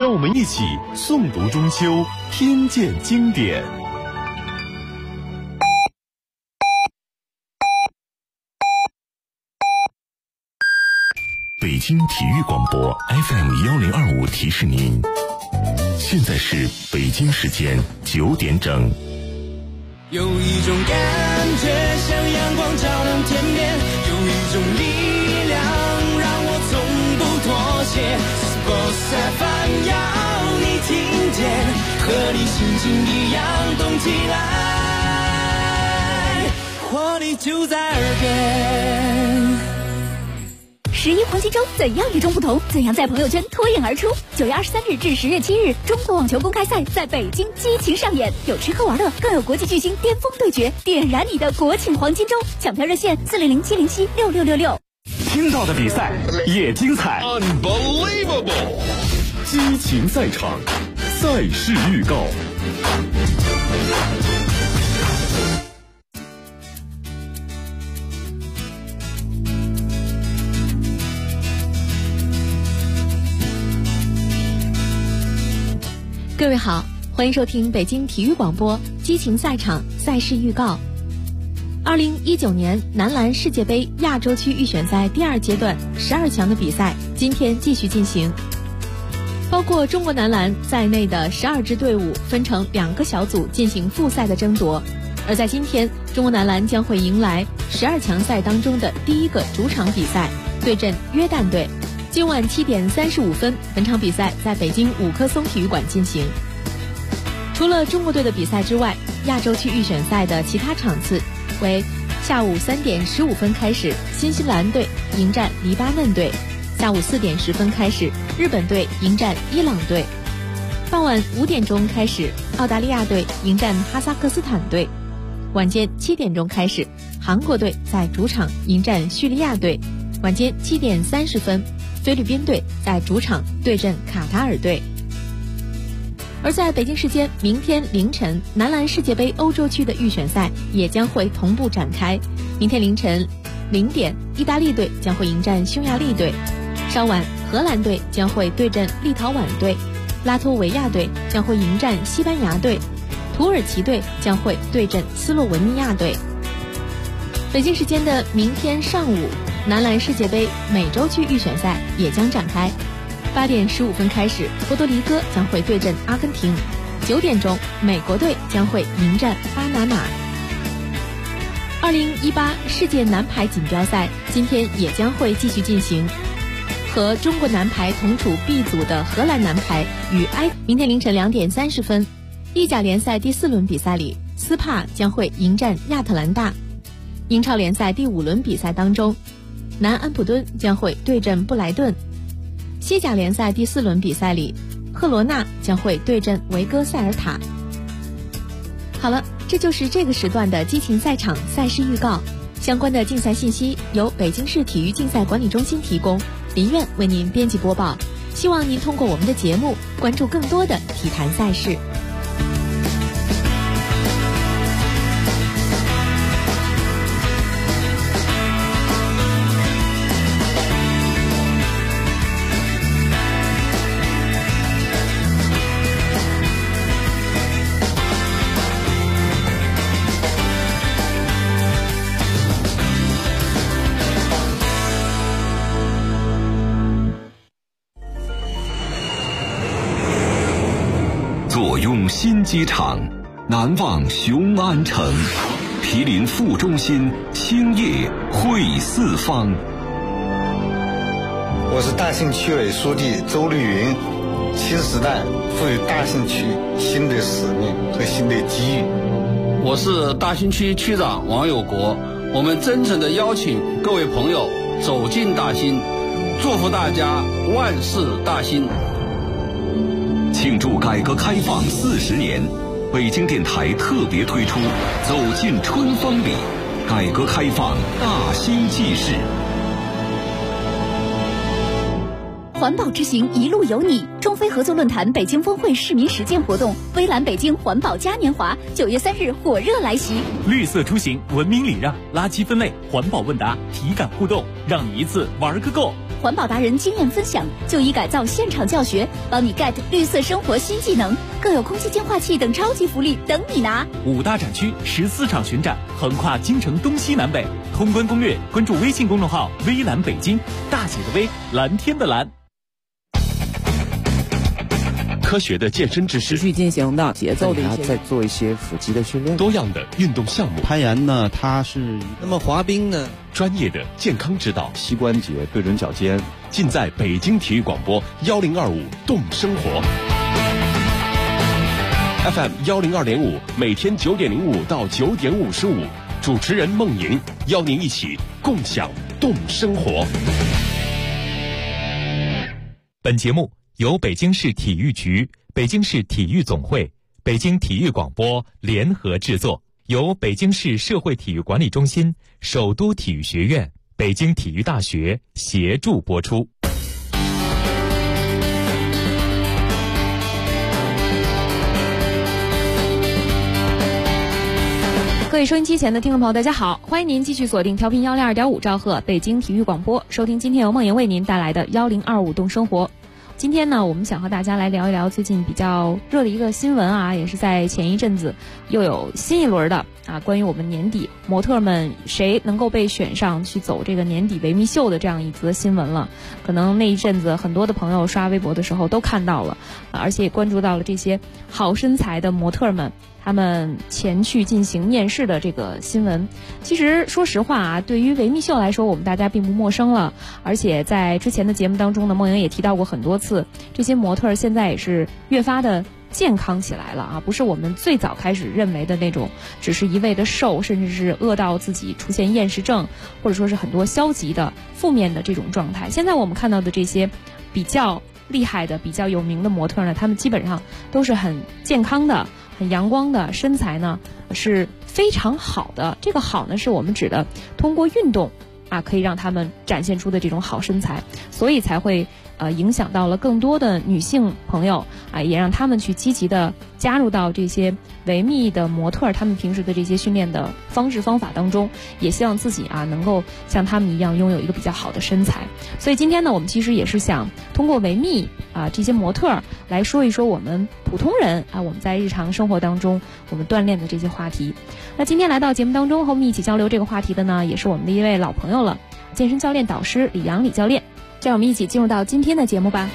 让我们一起诵读中秋，听见经典。北京体育广播 FM1025提示您，现在是北京时间9点整。 有一种感觉像阳光照亮天边，有一种力量让我从不妥协。Sports FM 要你听见，和你心情一样动起来，活力就在耳边。 11黄金周怎样与众不同？怎样在朋友圈脱颖而出？9月23日至10月7日，中国网球公开赛在北京激情上演，有吃喝玩乐，更有国际巨星巅峰对决，点燃你的国庆黄金周！抢票热线400-707-6666。 听到的比赛也精彩 ，Unbelievable！ 激情赛场，赛事预告。 各位好，欢迎收听北京体育广播激情赛场赛事预告。2019年男篮世界杯亚洲区预选赛第2阶段12强的比赛今天继续进行，包括中国男篮在内的12支队伍分成2个小组进行复赛的争夺。而在今天，中国男篮将会迎来12强赛当中的第1个主场比赛，对阵约旦队。今晚7点35分，本场比赛在北京5棵松体育馆进行。除了中国队的比赛之外，亚洲区预选赛的其他场次为下午3点15分开始，新西兰队迎战黎巴嫩队；下午4点10分开始，日本队迎战伊朗队；傍晚5点钟开始，澳大利亚队迎战哈萨克斯坦队；晚间7点钟开始，韩国队在主场迎战叙利亚队；晚间7点30分，菲律宾队在主场对阵卡塔尔队。而在北京时间明天凌晨，男篮世界杯欧洲区的预选赛也将会同步展开。明天凌晨0点，意大利队将会迎战匈牙利队；稍晚，荷兰队将会对阵立陶宛队；拉脱维亚队将会迎战西班牙队；土耳其队将会对阵斯洛文尼亚队。北京时间的明天上午，男篮世界杯美洲区预选赛也将展开。8点15分开始，波多黎各将会对阵阿根廷；9点钟，美国队将会迎战巴拿马。2018世界男排锦标赛今天也将会继续进行，和中国男排同处 B 组的荷兰男排与明天凌晨2点30分，意甲联赛第4轮比赛里，斯帕将会迎战亚特兰大。英超联赛第5轮比赛当中，南安普敦将会对阵布莱顿。西甲联赛第4轮比赛里，赫罗纳将会对阵维戈塞尔塔。好了，这就是这个时段的激情赛场赛事预告。相关的竞赛信息由北京市体育竞赛管理中心提供，林苑为您编辑播报。希望您通过我们的节目关注更多的体坛赛事。 坐拥新机场，难忘雄安城，毗邻副中心，青叶汇四方。 我是大兴区委书记周绿云。新时代赋予大兴区新的使命和新的机遇。 我是大兴区区长王有国。我们真诚地邀请各位朋友走进大兴，祝福大家万事大兴。 庆祝改革开放40年，北京电台特别推出走进春风里，改革开放大兴纪事。 环保之行一路有你。中非合作论坛北京峰会市民实践活动，微蓝北京环保嘉年华9月3日火热来袭。 绿色出行，文明礼让，垃圾分类，环保问答，体感互动，让你一次玩个够。 环保达人经验分享，就医改造现场教学，帮你 get 绿色生活新技能，更有空气净化器等超级福利等你拿。 5大展区14场巡展，横跨京城东西南北。通关攻略，关注微信公众号微蓝北京，大写的微，蓝天的蓝。 科学的健身知识， 持续进行的节奏的一些， 再做一些腹肌的训练， 多样的运动项目。 攀岩呢，它是那么滑冰呢， 专业的健康指导， 膝关节对准脚尖， 尽在北京体育广播1025动生活 FM 102.5，每天9点05到9点55，主持人孟莹邀您一起共享动生活。 本节目由北京市体育局、北京市体育总会、北京体育广播联合制作，由北京市社会体育管理中心、首都体育学院、北京体育大学协助播出。 各位收音机前的听众朋友，大家好，欢迎您继续锁定调频102.5兆赫北京体育广播，收听今天由梦莹为您带来的1025动生活。今天呢，我们想和大家来聊一聊最近比较热的一个新闻啊，也是在前一阵子又有新一轮的关于我们年底模特们谁能够被选上去走这个年底维密秀的这样一则新闻了。可能那一阵子很多的朋友刷微博的时候都看到了，而且也关注到了这些好身材的模特们他们前去进行面试的这个新闻。其实说实话啊，对于维密秀来说，我们大家并不陌生了，而且在之前的节目当中呢，梦莹也提到过很多次，这些模特现在也是越发的健康起来了啊，不是我们最早开始认为的那种只是一味的瘦，甚至是饿到自己出现厌食症，或者说是很多消极的负面的这种状态。现在我们看到的这些比较厉害的比较有名的模特呢，他们基本上都是很健康的，很阳光的，身材呢是非常好的。这个好呢，是我们指的通过运动可以让他们展现出的这种好身材，所以才会影响到了更多的女性朋友也让他们去积极的加入到这些维密的模特他们平时的这些训练的方式方法当中，也希望自己能够像他们一样拥有一个比较好的身材。所以今天呢，我们其实也是想通过维密这些模特来说一说我们普通人我们在日常生活当中我们锻炼的这些话题。那今天来到节目当中和我们一起交流这个话题的呢，也是我们的一位老朋友了，健身教练导师李阳李教练。让我们一起进入到今天的节目吧。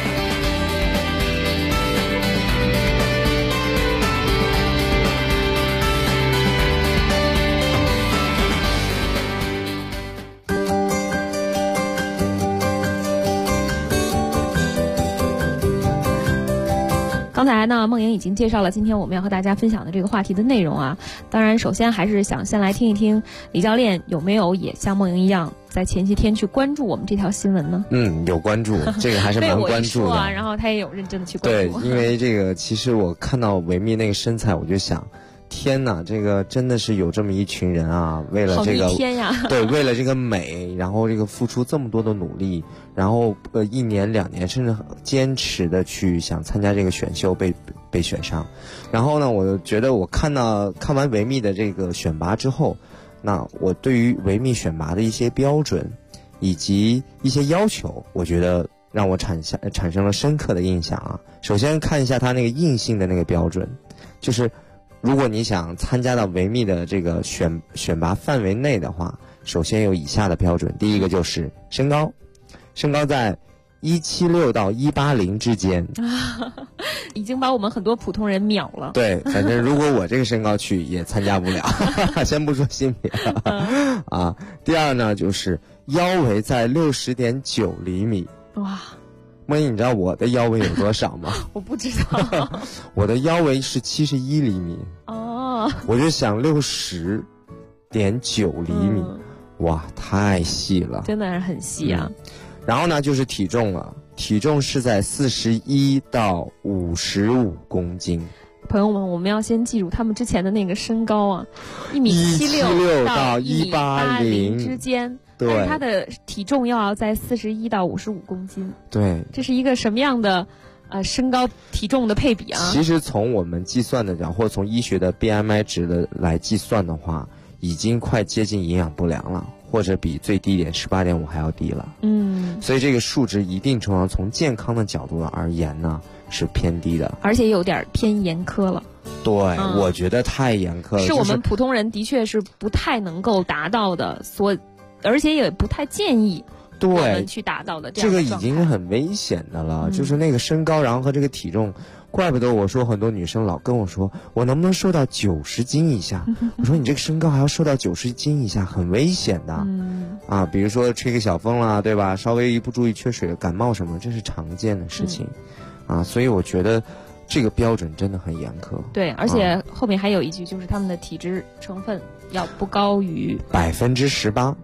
刚才呢，梦莹已经介绍了今天我们要和大家分享的这个话题的内容啊。当然，首先还是想先来听一听李教练有没有也像梦莹一样，在前些天去关注我们这条新闻呢？ 有关注，这个还是蛮关注的。 然后他也有认真的去关注。对，因为这个其实我看到维密那个身材，我就想，天哪，这个真的是有这么一群人啊，为了这个天呀， 对，为了这个美，然后这个付出这么多的努力，然后1年2年甚至坚持的去想参加这个选秀被选上。然后呢，我觉得我看完维密的这个选拔之后，那我对于维密选拔的一些标准以及一些要求，我觉得让我产生了深刻的印象啊。首先看一下他那个硬性的那个标准，就是如果你想参加到维密的这个选拔范围内的话，首先有以下的标准。第一个就是身高在176到180之间， 已经把我们很多普通人秒了。 对，反正如果我这个身高去也参加不了，先不说性别啊。第二呢，就是腰围在60.9厘米。 哇！ 梦莹，你知道我的腰围有多少吗？ 我不知道。 我的腰围是71厘米。 哦。 我就想60.9厘米，哇，太细了， 真的是很细啊。 然后呢，就是体重了，体重是在41到55公斤。 朋友们，我们要先记住他们之前的那个身高啊，1.76米到1.80米之间。 对， 但是他的体重要在41到55公斤。 对， 这是一个什么样的身高体重的配比啊？ 其实从我们计算的讲，或者从医学的 BMI 值的来计算的话，已经快接近营养不良了，或者比最低点18.5还要低了。所以这个数值一定程度上从健康的角度而言呢，是偏低的， 而且有点偏严苛了。 对，我觉得太严苛了， 是我们普通人的确是不太能够达到的，而且也不太建议我们去达到的这样的状态。 这个已经很危险的了，就是那个身高，然后和这个体重，怪不得我说很多女生老跟我说，我能不能瘦到90斤以下？我说你这个身高还要瘦到90斤以下，很危险的。比如说吹个小风啦，对吧？稍微一不注意缺水、感冒什么，这是常见的事情。所以我觉得这个标准真的很严苛。 对，而且后面还有一句，就是他们的体脂成分要不高于 18%。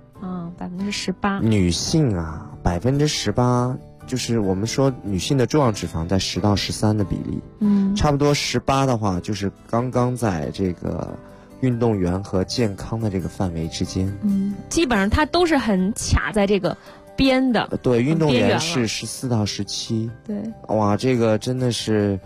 18%。 女性啊，18%，就是我们说女性的重要脂肪在10到13的比例。差不多18的话，就是刚刚在这个运动员和健康的这个范围之间。 基本上它都是很卡在这个边的。 对，运动员是14到17。 对， 哇，这个真的是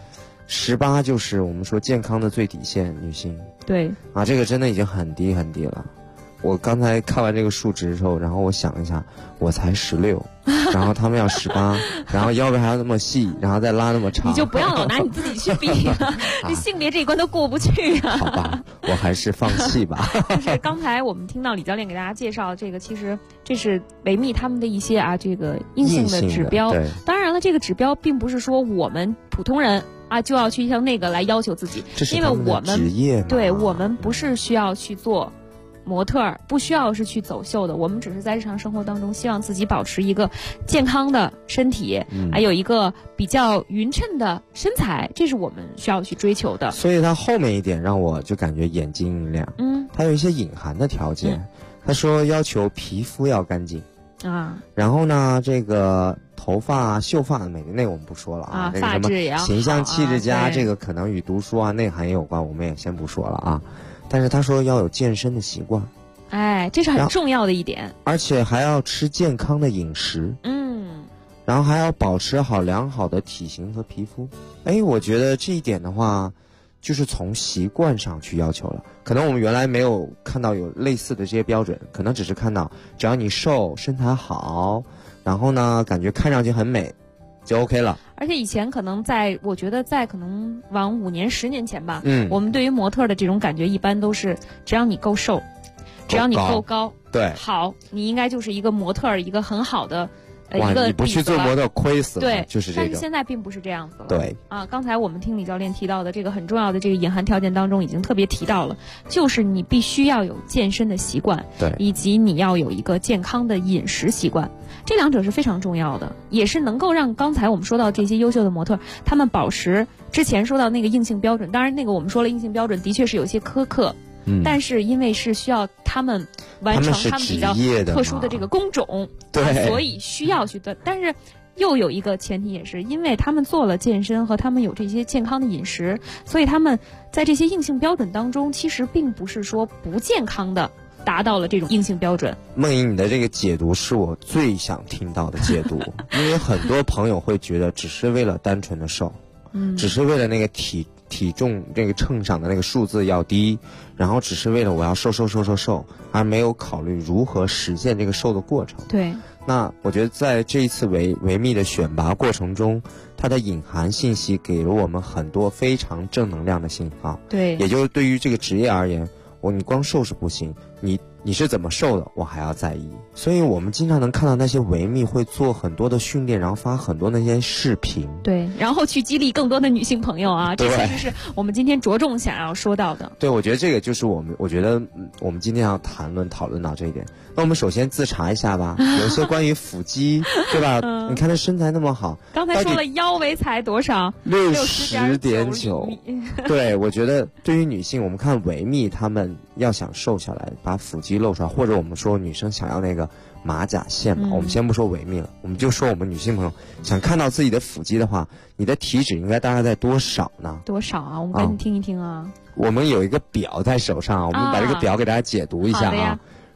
18，就是我们说健康的最底线，女性。 对， 这个真的已经很低很低了。我刚才看完这个数值的时候，然后我想一下，我才16，然后他们要18，然后腰围还要那么细，然后再拉那么长。 你就不要老拿你自己去比了，这性别这一关都过不去啊。 好吧，我还是放弃吧。 就是刚才我们听到李教练给大家介绍这个，其实这是维密他们的一些这个硬性的指标。当然了，这个指标并不是说我们普通人就要去向那个来要求自己， 因为我们职业对我们不是需要去做模特，不需要是去走秀的，我们只是在日常生活当中希望自己保持一个健康的身体，还有一个比较匀称的身材，这是我们需要去追求的。 所以它后面一点让我就感觉眼睛一亮。它有一些隐含的条件。他说要求皮肤要干净然后呢这个头发秀发美的那个我们不说了那个什么形象气质佳，这个可能与读书内涵也有关，我们也先不说了但是他说要有健身的习惯， 这是很重要的一点， 而且还要吃健康的饮食，然后还要保持好良好的体型和皮肤。我觉得这一点的话，就是从习惯上去要求了。可能我们原来没有看到有类似的这些标准，可能只是看到只要你瘦、身材好，然后呢感觉看上去很美，就 OK 了。 而且以前可能我觉得在可能往5年10年前吧，我们对于模特的这种感觉一般都是只要你够瘦，只要你够高， 对， 好，你应该就是一个模特，一个很好的一个你不去做模特亏死了， 对， 就是这个。 但是现在并不是这样子了。 对刚才我们听李教练提到的这个很重要的这个隐含条件当中，已经特别提到了，就是你必须要有健身的习惯， 对， 以及你要有一个健康的饮食习惯，这两者是非常重要的，也是能够让刚才我们说到这些优秀的模特，他们保持之前说到那个硬性标准。当然，那个我们说了硬性标准的确是有些苛刻。但是因为是需要他们完成他们比较特殊的这个工种， 对， 所以需要去的。但是又有一个前提，也是因为他们做了健身和他们有这些健康的饮食，所以他们在这些硬性标准当中，其实并不是说不健康的达到了这种硬性标准。 梦莹，你的这个解读是我最想听到的解读，因为很多朋友会觉得只是为了单纯的瘦，只是为了那个体重这个秤上的那个数字要低，然后只是为了我要瘦，而没有考虑如何实现这个瘦的过程。 对， 那我觉得在这一次维密的选拔过程中，它的隐含信息给了我们很多非常正能量的信号。 对， 也就是对于这个职业而言，你光瘦是不行，你是怎么瘦的，我还要在意。所以我们经常能看到那些维密会做很多的训练，然后发很多那些视频， 对，然后去激励更多的女性朋友这确实是我们今天着重想要说到的。 对，我觉得这个就是我觉得我们今天要讨论到这一点。那我们首先自查一下吧，有一些关于腹肌，对吧？你看他身材那么好， 刚才说了腰围才多少 ？60.9。对，我觉得对于女性，我们看维密他们要想瘦下来，把腹肌露出来，或者我们说女生想要那个马甲线嘛，我们先不说维密了，我们就说我们女性朋友想看到自己的腹肌的话，你的体脂应该大概在多少呢？ 多少啊？我们赶紧听一听啊。 我们有一个表在手上，我们把这个表给大家解读一下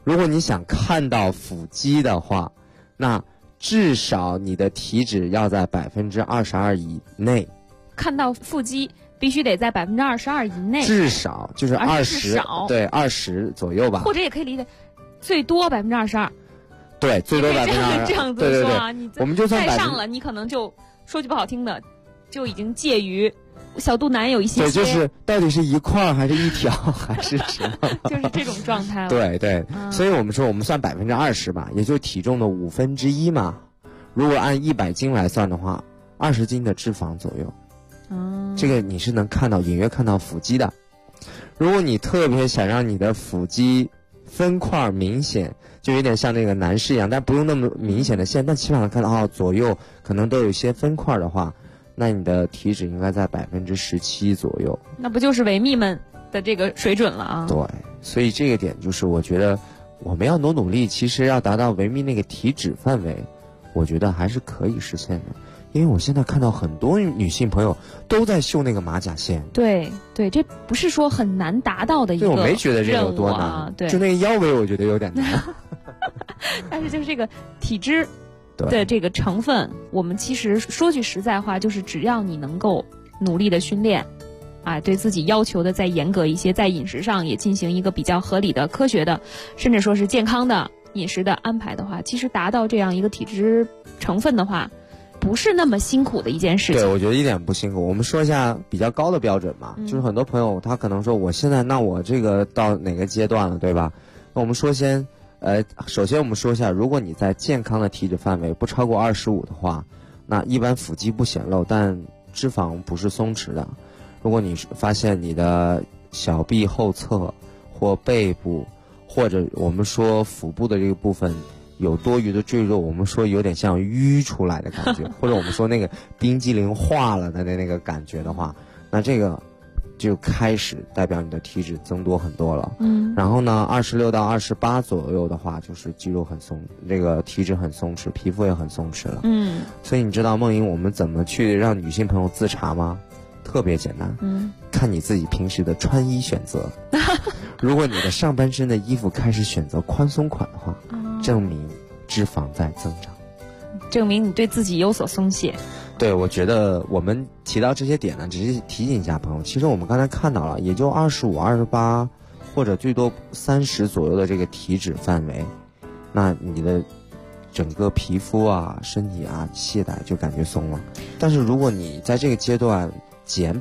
如果你想看到腹肌的话，那至少你的体脂要在22%以内。 看到腹肌必须得在22%以内， 至少就是20%，对，20左右吧。 或者也可以理解，最多22%。 对，最多22%。 这样子说啊，你我们就算再上了，你可能就说句不好听的，就已经介于小肚腩有一些。 对，就是到底是一块还是一条还是什么？ 就是这种状态了。 对对，所以我们说我们算20%吧，也就是体重的1/5嘛。如果按100斤来算的话，20斤的脂肪左右。这个你是能看到，隐约看到腹肌的。如果你特别想让你的腹肌分块明显，就有点像那个男士一样，但不用那么明显的线，但起码能看到左右可能都有一些分块的话，那你的体脂应该在17%左右。 那不就是维密们的这个水准了啊？ 对，所以这个点就是我觉得我们要努力，其实要达到维密那个体脂范围，我觉得还是可以实现的。因为我现在看到很多女性朋友都在绣那个马甲线。 对对，这不是说很难达到的一个任务啊。 对，我没觉得这有多难。 对， 就那个腰围我觉得有点难。 但是就是这个体脂的这个成分，我们其实说句实在话，就是只要你能够努力的训练，对自己要求的再严格一些，在饮食上也进行一个比较合理的、科学的，甚至说是健康的饮食的安排的话，其实达到这样一个体脂成分的话，不是那么辛苦的一件事情。 对，我觉得一点不辛苦。我们说一下比较高的标准嘛，就是很多朋友他可能说我现在那我这个到哪个阶段了，对吧？那我们说首先我们说一下，如果你在健康的体脂范围不超过25的话，那一般腹肌不显露，但脂肪不是松弛的。如果你发现你的小臂后侧或背部，或者我们说腹部的这个部分有多余的赘肉，我们说有点像淤出来的感觉，或者我们说那个冰激凌化了的那个感觉的话，那这个就开始代表你的体脂增多很多了。然后呢，26到28左右的话，就是肌肉很松，这个体脂很松弛，皮肤也很松弛了。所以你知道梦莹我们怎么去让女性朋友自查吗？特别简单，看你自己平时的穿衣选择。如果你的上半身的衣服开始选择宽松款的话，证明脂肪在增长， 证明你对自己有所松懈。 对，我觉得我们提到这些点呢，只是提醒一下朋友，其实我们刚才看到了，也就25、28或者最多30左右的这个体脂范围，那你的整个皮肤啊、身体啊、懈怠就感觉松了。但是如果你在这个阶段减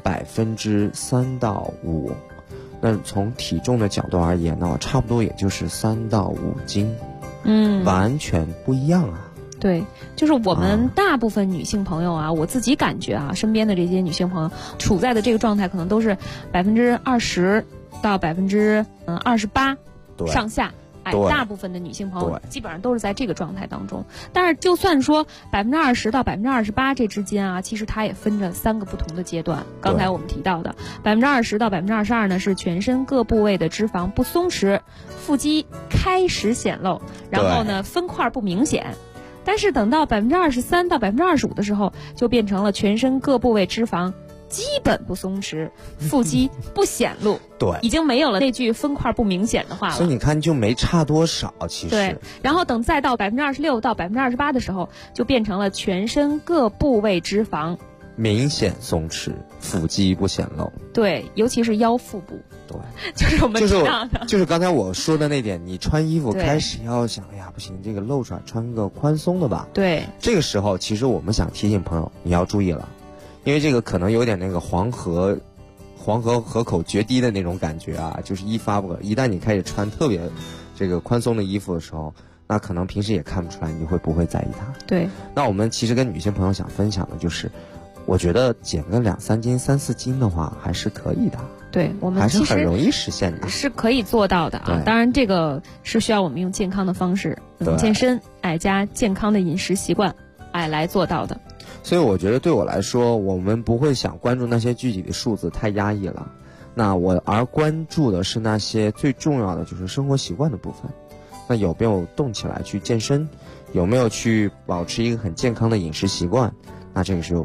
3%到5%，那从体重的角度而言呢，差不多也就是3到5斤，完全不一样啊。 对，就是我们大部分女性朋友啊，我自己感觉啊，身边的这些女性朋友处在的这个状态，可能都是20%到28%上下。大部分的女性朋友基本上都是在这个状态当中。但是就算说20%到28%这之间啊，其实它也分着3个不同的阶段。刚才我们提到的20%到22%呢，是全身各部位的脂肪不松弛，腹肌开始显露，然后呢分块不明显。但是等到23%到25%的时候，就变成了全身各部位脂肪基本不松弛，腹肌不显露。 对， 已经没有了那句分块不明显的话了。 所以你看就没差多少，其实。 对，然后等再到26%到28%的时候，就变成了全身各部位脂肪明显松弛，腹肌不显露。 对，尤其是腰腹部。 对， 就是我们提到的， 就是刚才我说的那点，你穿衣服开始要想，哎呀不行，这个露出来穿个宽松的吧。 对， 这个时候其实我们想提醒朋友，你要注意了，因为这个可能有点那个黄河河口决堤的那种感觉啊，就是一旦你开始穿特别这个宽松的衣服的时候，那可能平时也看不出来，你会不会在意它？ 对。 那我们其实跟女性朋友想分享的就是，我觉得减个2-3斤、3-4斤的话还是可以的。 对，我们还是很容易实现的， 是可以做到的啊。当然，这个是需要我们用健康的方式，健身，加健康的饮食习惯，来做到的。 所以我觉得对我来说，我们不会想关注那些具体的数字，太压抑了。那我而关注的是那些最重要的，就是生活习惯的部分。那有没有动起来去健身？有没有去保持一个很健康的饮食习惯？那这个是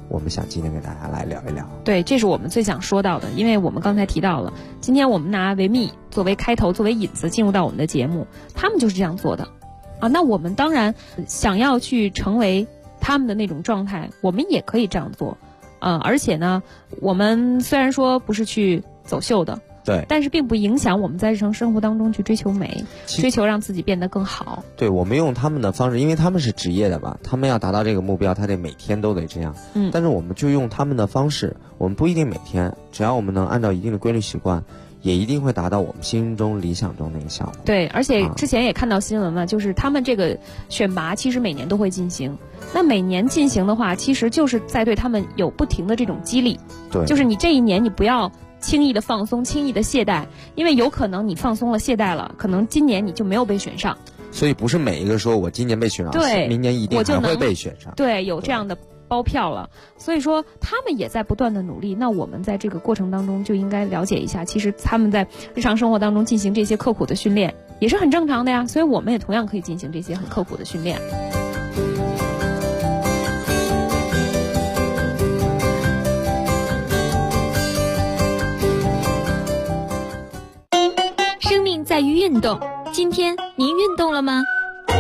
我们想今天给大家来聊一聊。 对，这是我们最想说到的，因为我们刚才提到了，今天我们拿维密作为开头，作为引子进入到我们的节目，他们就是这样做的啊。那我们当然想要去成为他们的那种状态，我们也可以这样做。而且呢，我们虽然说不是去走秀的， 对， 但是并不影响我们在日常生活当中去追求美，追求让自己变得更好。 对，我们用他们的方式，因为他们是职业的嘛，他们要达到这个目标，他得每天都得这样。但是我们就用他们的方式，我们不一定每天，只要我们能按照一定的规律习惯，也一定会达到我们心中理想中那个效果。 对，而且之前也看到新闻嘛，就是他们这个选拔其实每年都会进行。那每年进行的话，其实就是在对他们有不停的这种激励。 对， 就是你这一年你不要轻易的放松，轻易的懈怠，因为有可能你放松了、懈怠了，可能今年你就没有被选上。 所以不是每一个说我今年被选上， 对， 明年一定还会被选上。 对，有这样的包票了。所以说他们也在不断的努力，那我们在这个过程当中就应该了解一下，其实他们在日常生活当中进行这些刻苦的训练也是很正常的呀，所以我们也同样可以进行这些很刻苦的训练。 生命在于运动，今天您运动了吗？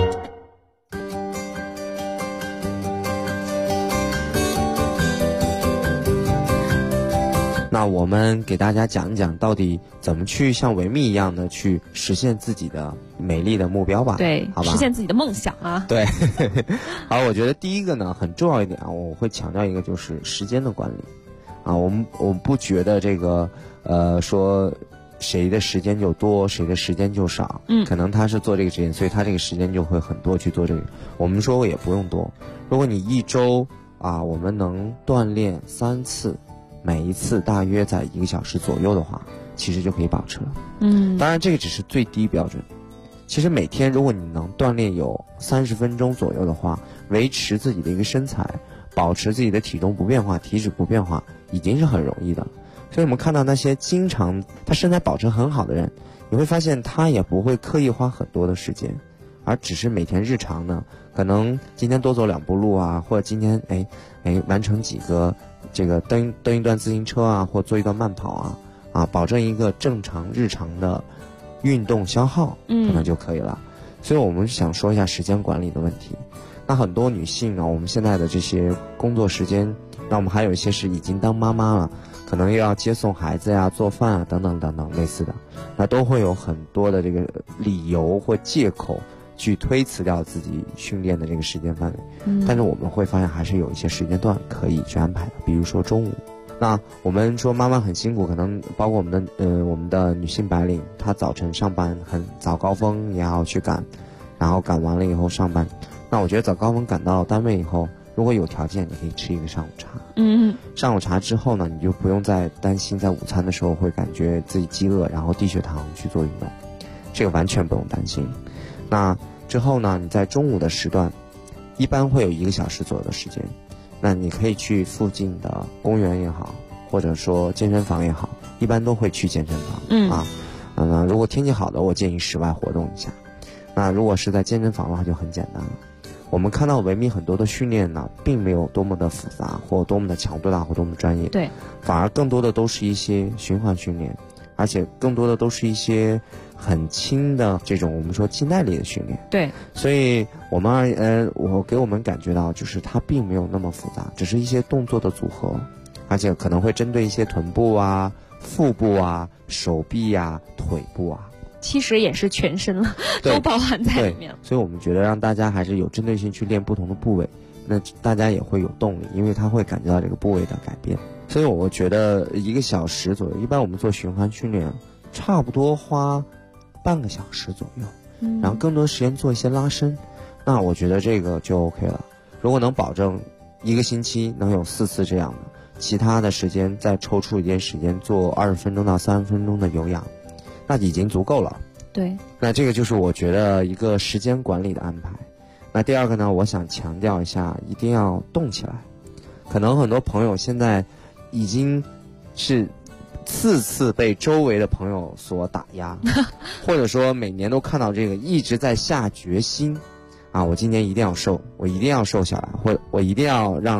那我们给大家讲一讲，到底怎么去像维密一样的去实现自己的美丽的目标吧。 对， 好吧， 实现自己的梦想啊。 对，好，我觉得第一个呢很重要一点啊，我会强调一个就是时间的管理啊。我们不觉得这个说谁的时间就多，谁的时间就少。可能他是做这个职业，所以他这个时间就会很多去做这个。我们说也不用多，如果你一周啊，我们能锻炼3次。每一次大约在1个小时左右的话，其实就可以保持了。当然这个只是最低标准。其实每天如果你能锻炼有30分钟左右的话，维持自己的一个身材，保持自己的体重不变化、体脂不变化，已经是很容易的。所以我们看到那些经常他身材保持很好的人，你会发现他也不会刻意花很多的时间，而只是每天日常呢，可能今天多走2步路啊，或者今天完成几个这个蹬一段自行车啊，或做一段慢跑啊，保证一个正常日常的运动消耗，可能就可以了。所以我们想说一下时间管理的问题。那很多女性呢，我们现在的这些工作时间，那我们还有一些是已经当妈妈了，可能又要接送孩子呀、做饭啊等等等等类似的，那都会有很多的这个理由或借口去推辞掉自己训练的这个时间范围。但是我们会发现还是有一些时间段可以去安排的，比如说中午。那我们说妈妈很辛苦，可能包括我们的女性白领，她早晨上班很早高峰也要去赶，然后赶完了以后上班。那我觉得早高峰赶到单位以后，如果有条件，你可以吃一个上午茶。上午茶之后呢，你就不用再担心在午餐的时候会感觉自己饥饿，然后低血糖去做运动，这个完全不用担心。那之后呢，你在中午的时段，一般会有1个小时左右的时间，那你可以去附近的公园也好，或者说健身房也好，一般都会去健身房。如果天气好的，我建议室外活动一下。那如果是在健身房的话，就很简单了。我们看到维密很多的训练呢，并没有多么的复杂，或多么的强度大，或多么专业。 对， 反而更多的都是一些循环训练，而且更多的都是一些很轻的这种我们说肌耐力的训练。 对， 所以我给我们感觉到就是它并没有那么复杂，只是一些动作的组合，而且可能会针对一些臀部啊、腹部啊、手臂啊、腿部啊。 其实也是全身了，都包含在里面。 所以我们觉得让大家还是有针对性去练不同的部位，那大家也会有动力，因为他会感觉到这个部位的改变。所以我觉得1个小时左右，一般我们做循环训练，差不多花半个小时左右，然后更多时间做一些拉伸，那我觉得这个就 OK 了。如果能保证1个星期能有4次这样的，其他的时间再抽出一点时间做20分钟到30分钟的有氧，那已经足够了。 对， 那这个就是我觉得一个时间管理的安排。那第二个呢，我想强调一下，一定要动起来。可能很多朋友现在已经是次被周围的朋友所打压，或者说每年都看到这个一直在下决心啊，我今年一定要瘦，我一定要瘦下来，或我一定要让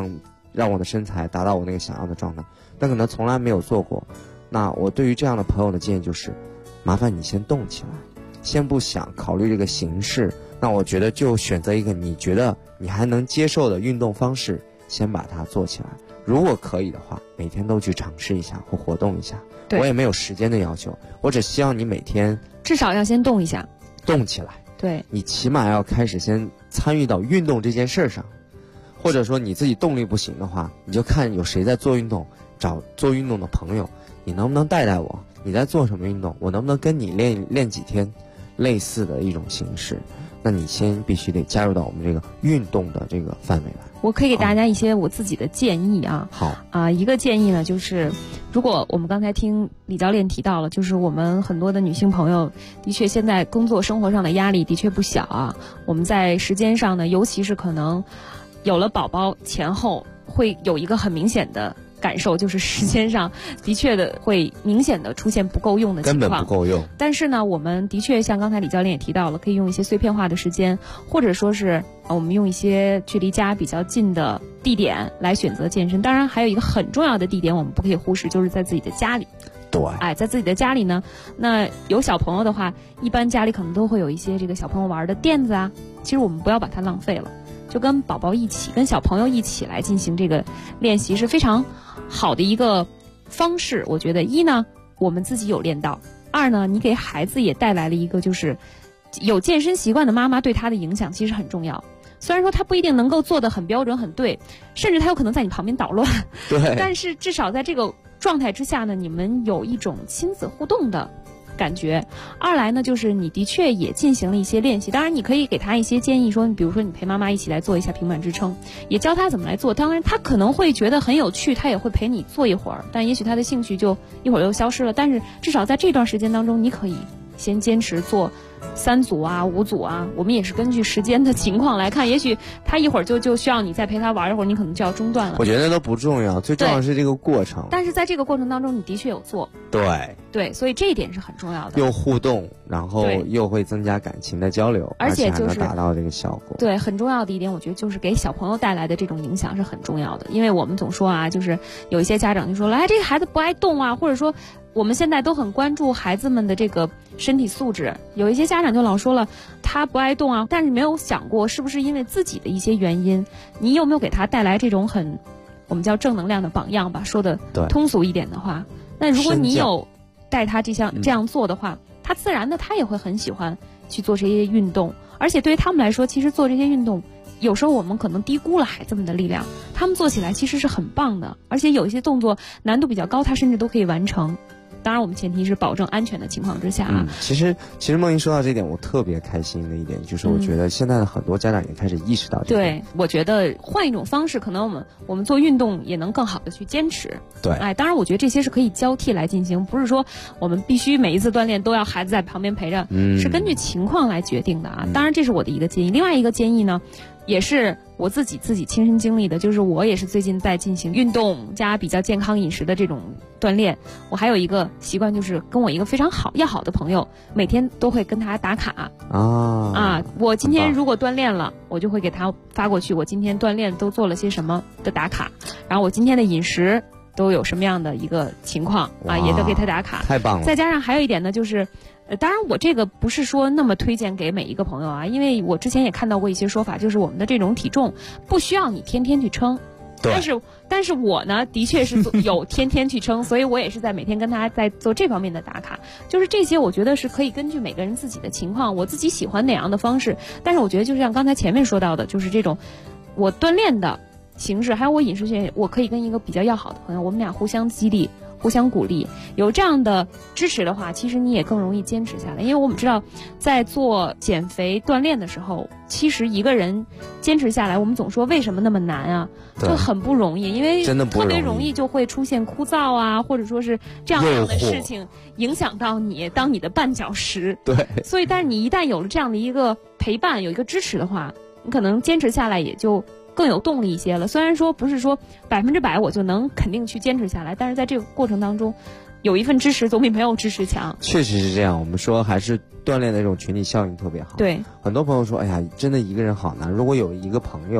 让我的身材达到我那个想要的状态，但可能从来没有做过。那我对于这样的朋友的建议就是，麻烦你先动起来，先不想考虑这个形式，那我觉得就选择一个你觉得你还能接受的运动方式，先把它做起来。如果可以的话，每天都去尝试一下或活动一下。我也没有时间的要求，我只希望你每天至少要先动一下， 动起来。 对， 你起码要开始先参与到运动这件事上，或者说你自己动力不行的话，你就看有谁在做运动，找做运动的朋友，你能不能带我？你在做什么运动？我能不能跟你练几天类似的一种形式？那你先必须得加入到我们这个运动的这个范围来。 我可以给大家一些我自己的建议啊。 好一个建议呢，就是如果我们刚才听李教练提到了，就是我们很多的女性朋友的确现在工作生活上的压力的确不小啊。我们在时间上呢，尤其是可能有了宝宝前后，会有一个很明显的感受，就是时间上的确的会明显的出现不够用的情况， 根本不够用。 但是呢，我们的确像刚才李教练也提到了，可以用一些碎片化的时间，或者说是我们用一些距离家比较近的地点来选择健身。当然还有一个很重要的地点我们不可以忽视，就是在自己的家里。 对， 在自己的家里呢，那有小朋友的话，一般家里可能都会有一些这个小朋友玩的垫子啊，其实我们不要把它浪费了，就跟宝宝一起，跟小朋友一起来进行这个练习是非常好的一个方式。我觉得一呢，我们自己有练到；二呢，你给孩子也带来了一个就是有健身习惯的妈妈对他的影响其实很重要。虽然说他不一定能够做得很标准很对，甚至他有可能在你旁边捣乱， 对， 但是至少在这个状态之下呢，你们有一种亲子互动的感觉。二来呢，就是你的确也进行了一些练习，当然你可以给他一些建议，说比如说你陪妈妈一起来做一下平板支撑，也教他怎么来做。当然他可能会觉得很有趣，他也会陪你做一会儿，但也许他的兴趣就一会儿又消失了。但是至少在这段时间当中，你可以先坚持做3组啊5组啊，我们也是根据时间的情况来看，也许他一会儿就需要你再陪他玩一会儿，你可能就要中断了。 我觉得都不重要，最重要的是这个过程。 但是在这个过程当中，你的确有做。对，所以这一点是很重要的。 又互动，然后又会增加感情的交流， 而且就是还能达到这个效果。 对，很重要的一点，我觉得就是给小朋友带来的这种影响是很重要的。因为我们总说啊，就是有一些家长就说了，这个孩子不爱动啊，或者说我们现在都很关注孩子们的这个身体素质，有一些家长就老说了他不爱动啊，但是没有想过是不是因为自己的一些原因，你有没有给他带来这种很我们叫正能量的榜样吧，说的通俗一点的话，那如果你有带他这样做的话，他自然的他也会很喜欢去做这些运动。而且对于他们来说，其实做这些运动有时候我们可能低估了孩子们的力量，他们做起来其实是很棒的，而且有一些动作难度比较高，他甚至都可以完成。当然我们前提是保证安全的情况之下啊。 其实梦莹说到这点，我特别开心的一点就是我觉得现在的很多家长也开始意识到这点。 对，我觉得换一种方式，可能我们做运动也能更好的去坚持。 对， 当然我觉得这些是可以交替来进行，不是说我们必须每一次锻炼都要孩子在旁边陪着，是根据情况来决定的啊。当然这是我的一个建议。另外一个建议呢，也是我自己亲身经历的，就是我也是最近在进行运动加比较健康饮食的这种锻炼。我还有一个习惯，就是跟我一个非常要好的朋友，每天都会跟他打卡我今天如果锻炼了，我就会给他发过去我今天锻炼都做了些什么的打卡，然后我今天的饮食都有什么样的一个情况也都给他打卡。 太棒了。 再加上还有一点呢，就是当然我这个不是说那么推荐给每一个朋友啊，因为我之前也看到过一些说法，就是我们的这种体重不需要你天天去称。但是我呢的确是有天天去称，所以我也是在每天跟他在做这方面的打卡。就是这些我觉得是可以根据每个人自己的情况，我自己喜欢哪样的方式。但是我觉得就是像刚才前面说到的，就是这种我锻炼的形式还有我饮食学，我可以跟一个比较要好的朋友，我们俩互相激励互相鼓励，有这样的支持的话，其实你也更容易坚持下来。因为我们知道在做减肥锻炼的时候，其实一个人坚持下来，我们总说为什么那么难啊，就很不容易，因为特别容易就会出现枯燥啊，或者说是这样的事情影响到你当你的绊脚石。 对， 所以但是你一旦有了这样的一个陪伴，有一个支持的话，你可能坚持下来也就更有动力一些了。虽然说不是说100%我就能肯定去坚持下来，但是在这个过程当中有一份支持总比没有支持强。 确实是这样，我们说还是锻炼的那种群体效应特别好。 对， 很多朋友说，哎呀，真的一个人好难，如果有一个朋友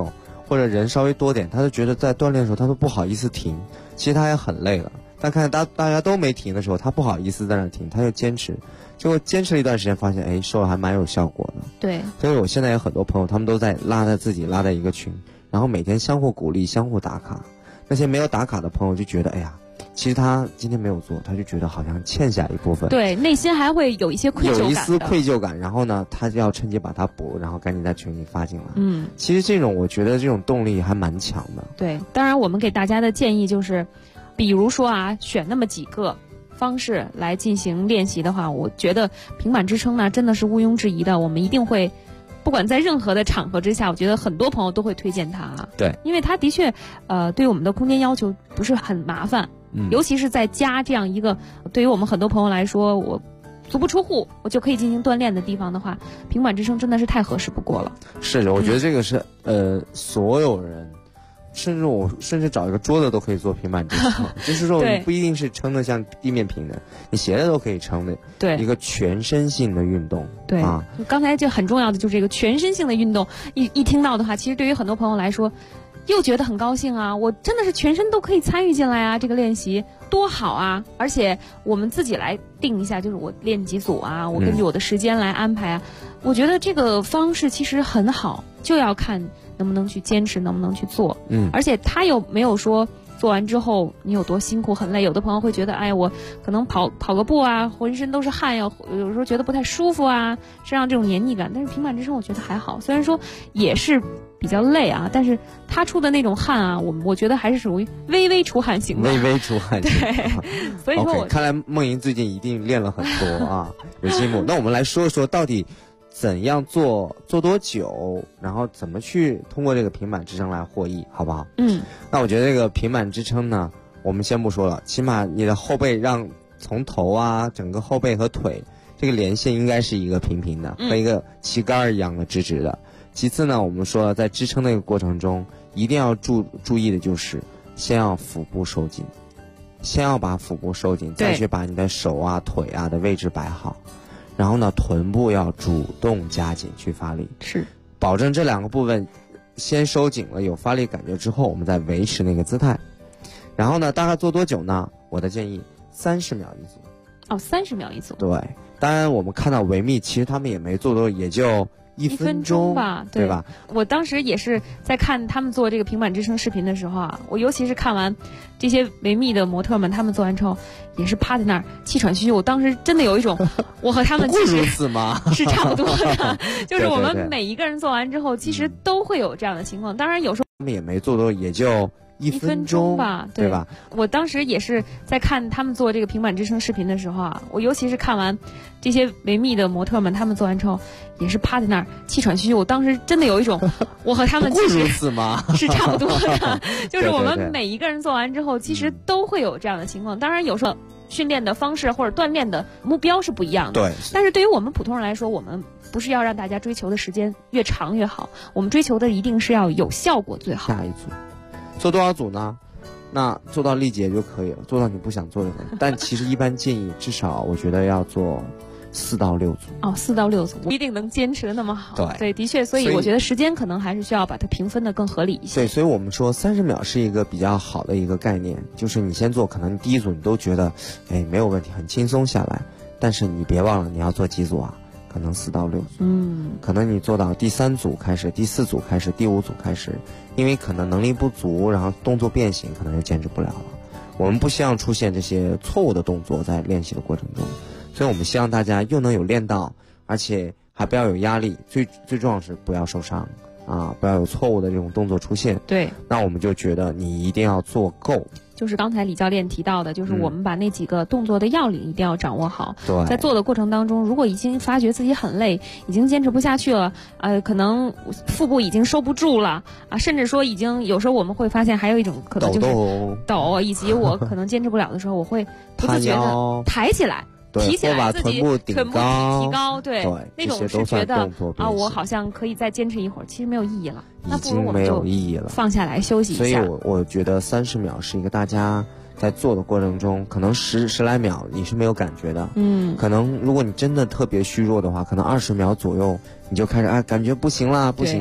或者人稍微多点，他就觉得在锻炼的时候他都不好意思停，其实他也很累了，但看大家都没停的时候，他不好意思在那停，他就坚持，结果坚持了一段时间，发现哎瘦了还蛮有效果的。 对， 所以我现在有很多朋友，他们都在拉在一个群，然后每天相互鼓励，相互打卡。那些没有打卡的朋友就觉得，哎呀，其实他今天没有做，他就觉得好像欠下一部分， 对，内心还会有一些愧疚感， 有一丝愧疚感。然后呢，他就要趁机把它补，然后赶紧在群里发进来。其实这种我觉得这种动力还蛮强的。 对，当然我们给大家的建议就是，比如说啊，选那么几个方式来进行练习的话，我觉得平板支撑呢真的是毋庸置疑的，我们一定会。不管在任何的场合之下，我觉得很多朋友都会推荐它。 对， 因为它的确，对我们的空间要求不是很麻烦，尤其是在家这样一个对于我们很多朋友来说，我足不出户我就可以进行锻炼的地方的话，平板支撑真的是太合适不过了。 是的，我觉得这个是所有人。甚至找一个桌子都可以做平板支撑，就是说你不一定是撑得像地面平的，你斜着都可以撑的， 对， 一个全身性的运动。 对啊， 刚才就很重要的就是这个全身性的运动，一听到的话，其实对于很多朋友来说，又觉得很高兴啊，我真的是全身都可以参与进来啊，这个练习多好啊！而且我们自己来定一下，就是我练几组啊，我根据我的时间来安排啊，我觉得这个方式其实很好，就要看能不能去坚持，能不能去做。而且他又没有说做完之后你有多辛苦很累，有的朋友会觉得，哎，我可能跑个步啊，浑身都是汗呀，有时候觉得不太舒服啊，身上这种黏腻感。但是平板支撑我觉得还好，虽然说也是比较累啊，但是他出的那种汗啊，我觉得还是属于微微出汗型的。 微微出汗型。 对，所以说看来梦莹最近一定练了很多啊，有进步。那我们来说一说到底怎样做多久，然后怎么去通过这个平板支撑来获益，好不好？那我觉得这个平板支撑呢，我们先不说了，起码你的后背让从头啊，整个后背和腿这个连线应该是一个平平的，和一个旗杆一样的直直的。其次呢，我们说了，在支撑那个过程中，一定要注意的就是先要腹部收紧，先要把腹部收紧，再去把你的手啊、腿啊的位置摆好。然后呢，臀部要主动加紧去发力， 是保证这两个部分先收紧了，有发力感觉之后，我们再维持那个姿态。然后呢，大概做多久呢？我的建议30秒一组。 哦，30秒一组。 对，当然我们看到维密，其实他们也没做多，也就1分钟吧， 对吧？ 我当时也是在看他们做这个平板支撑视频的时候啊，我尤其是看完这些维密的模特们，他们做完之后也是趴在那儿气喘吁吁。我当时真的有一种，我和他们其实是差不多的，就是我们每一个人做完之后，其实都会有这样的情况。当然有时候他们也没做多，也就1分钟吧， 对吧？ 我当时也是在看他们做这个平板支撑视频的时候啊，我尤其是看完这些维密的模特们，他们做完之后也是趴在那儿气喘吁吁。我当时真的有一种，我和他们其实是差不多的，就是我们每一个人做完之后，其实都会有这样的情况。当然有时候训练的方式或者锻炼的目标是不一样的， 对。 但是对于我们普通人来说，我们不是要让大家追求的时间越长越好，我们追求的一定是要有效果最好。 下一组做多少组呢？那做到力竭就可以了，做到你不想做的。但其实一般建议至少我觉得要做4到6组。 哦，4到6组不一定能坚持的那么好。 对， 的确，所以我觉得时间可能还是需要把它评分的更合理一些。 对，所以我们说30秒是一个比较好的一个概念，就是你先做，可能第一组你都觉得没有问题，很轻松下来，但是你别忘了你要做几组啊？可能4到6组，可能你做到第3组开始，第4组开始，第5组开始，因为可能能力不足，然后动作变形，可能就坚持不了了。我们不希望出现这些错误的动作在练习的过程中，所以我们希望大家又能有练到，而且还不要有压力，最重要是不要受伤啊，不要有错误的这种动作出现。 对， 那我们就觉得你一定要做够。 就是刚才李教练提到的，就是我们把那几个动作的要领一定要掌握好。 对， 在做的过程当中，如果已经发觉自己很累，已经坚持不下去了，可能腹部已经收不住了啊，甚至说已经有时候我们会发现还有一种可能就是抖，以及我可能坚持不了的时候，我会不自觉的抬起来。提起来自己臀部提高，对，那种是觉得啊，我好像可以再坚持一会儿，其实没有意义了，那不如我们就放下来休息一下。 所以我觉得30秒是一个大家在做的过程中，可能十来秒你是没有感觉的，可能如果你真的特别虚弱的话，可能20秒左右你就开始感觉不行了，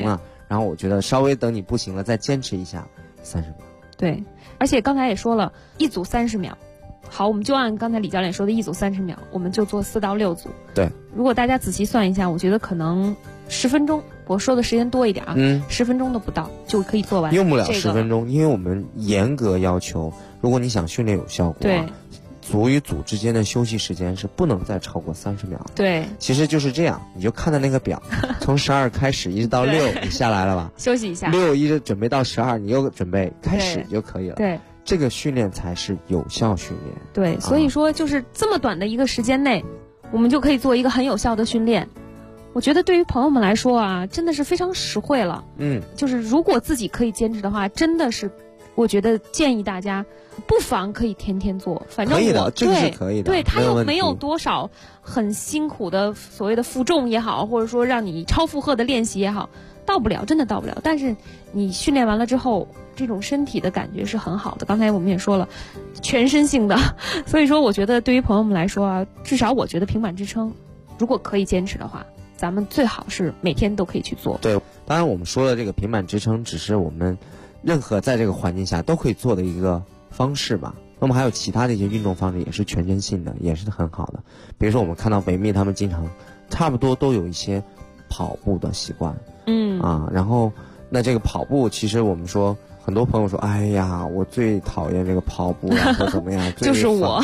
然后我觉得稍微等你不行了再坚持一下，30秒。 对，而且刚才也说了，一组30秒。好，我们就按刚才李教练说的一组30秒，我们就做4到6组。 对， 如果大家仔细算一下，我觉得可能10分钟，我说的时间多一点啊，10分钟都不到就可以做完。 用不了10分钟，因为我们严格要求，如果你想训练有效果， 对， 组与组之间的休息时间是不能再超过30秒。 对， 其实就是这样，你就看到那个表，从12开始一直到6，你下来了吧？ 休息一下。 6一直准备到12，你又准备开始就可以了。 对。 这个训练才是有效训练。 对，所以说就是这么短的一个时间内，我们就可以做一个很有效的训练。我觉得对于朋友们来说啊，真的是非常实惠了。就是如果自己可以坚持的话，真的是，我觉得建议大家不妨可以天天做。反正可以的，这个是可以的。 对，它又没有多少很辛苦的所谓的负重也好，或者说让你超负荷的练习也好，到不了，真的到不了。但是你训练完了之后，这种身体的感觉是很好的。刚才我们也说了，全身性的，所以说我觉得对于朋友们来说啊，至少我觉得平板支撑，如果可以坚持的话，咱们最好是每天都可以去做。 对，当然我们说的这个平板支撑只是我们任何在这个环境下都可以做的一个方式吧。那么还有其他的一些运动方式也是全身性的，也是很好的。比如说我们看到维密他们经常差不多都有一些跑步的习惯，然后那这个跑步其实我们说。很多朋友说：“哎呀，我最讨厌这个跑步了，或怎么样？” 就是我。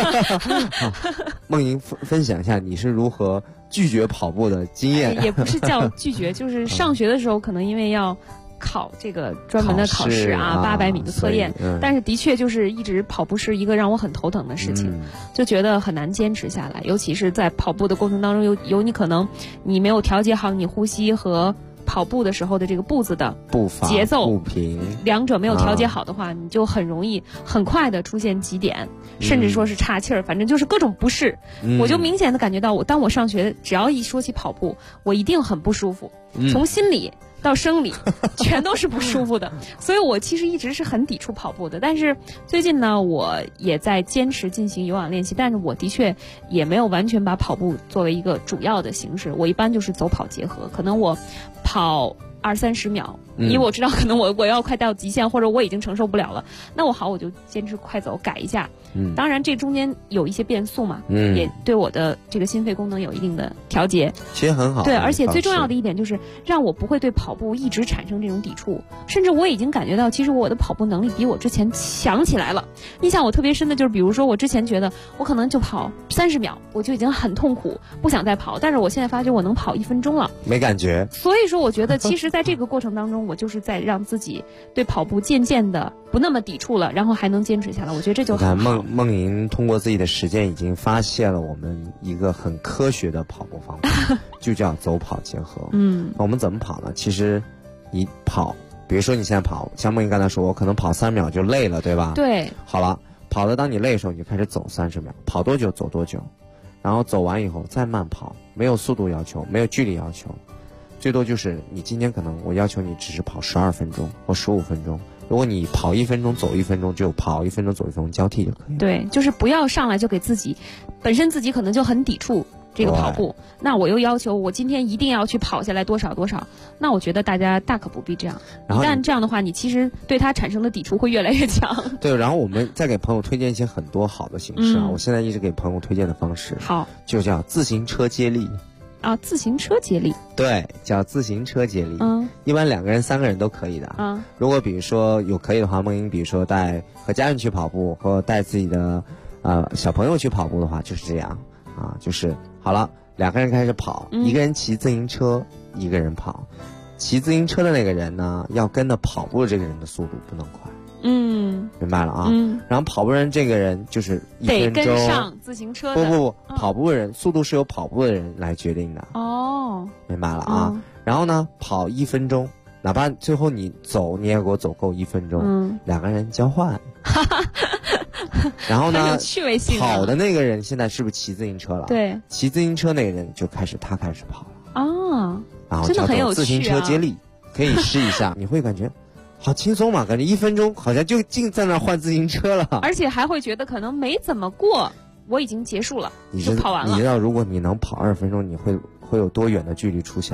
梦莹分享一下你是如何拒绝跑步的经验？ 也不是叫拒绝，就是上学的时候可能因为要考这个专门的考试啊，800米的测验，但是的确就是一直跑步是一个让我很头疼的事情，就觉得很难坚持下来，尤其是在跑步的过程当中，有你可能你没有调节好你呼吸和。跑步的时候的这个步子的步伐节奏步频， 两者没有调节好的话，你就很容易很快的出现急点，甚至说是岔气儿，反正就是各种不适。我就明显的感觉到，当我上学，只要一说起跑步，我一定很不舒服，从心理到生理全都是不舒服的。所以我其实一直是很抵触跑步的，但是最近呢，我也在坚持进行有氧练习，但是我的确也没有完全把跑步作为一个主要的形式，我一般就是走跑结合，可能我跑20-30秒，因为我知道可能我要快到极限，或者我已经承受不了了，那我就坚持快走改一下。当然这中间有一些变速嘛，也对我的这个心肺功能有一定的调节， 其实很好。 对，而且最重要的一点就是让我不会对跑步一直产生这种抵触，甚至我已经感觉到，其实我的跑步能力比我之前强起来了。印象我特别深的就是，比如说我之前觉得我可能就跑30秒，我就已经很痛苦，不想再跑，但是我现在发觉我能跑1分钟了， 没感觉。 所以说，我觉得其实在这个过程当中，我就是在让自己对跑步渐渐的不那么抵触了，然后还能坚持下来，我觉得这就很好。 梦莹通过自己的实践已经发现了我们一个很科学的跑步方法，就叫走跑结合。我们怎么跑呢？其实你跑，比如说你现在跑，像梦莹刚才说，我可能跑3秒就累了，对吧？ 对。 好了，跑到当你累的时候，你就开始走30秒，跑多久走多久，然后走完以后再慢跑，没有速度要求，没有距离要求，最多就是你今天可能我要求你只是跑12分钟或15分钟。如果你跑1分钟走1分钟，就跑1分钟走1分钟交替就可以了。 对，就是不要上来就给自己，本身自己可能就很抵触这个跑步，那我又要求我今天一定要去跑下来多少多少，那我觉得大家大可不必这样。一旦这样的话，你其实对它产生的抵触会越来越强。 对，然后我们再给朋友推荐一些很多好的形式啊。我现在一直给朋友推荐的方式， 好， 就叫自行车接力。 啊，自行车接力， 对，叫自行车接力。一般2个人、3个人都可以的。如果比如说有可以的话，梦莹比如说和家人去跑步，或带自己的小朋友去跑步的话，就是这样啊，就是好了，2个人开始跑，一个人骑自行车，一个人跑。骑自行车的那个人呢，要跟着跑步的这个人的速度不能快。明白了啊。然后跑步人这个人就是1分钟得跟上自行车的。 不，跑步的人速度是由跑步的人来决定的。明白了啊。然后呢，跑1分钟，哪怕最后你走，你也给我走够1分钟，2个人交换。然后呢， 趣味性跑的那个人现在是不是骑自行车了？ 对， 骑自行车那个人就开始跑了。然后真的很有趣啊， 自行车接力可以试一下，你会感觉好轻松嘛，感觉1分钟好像就净在那换自行车了， 而且还会觉得可能没怎么过，我已经结束了，就跑完了。 你知道如果你能跑2分钟，你会有多远的距离出现吗？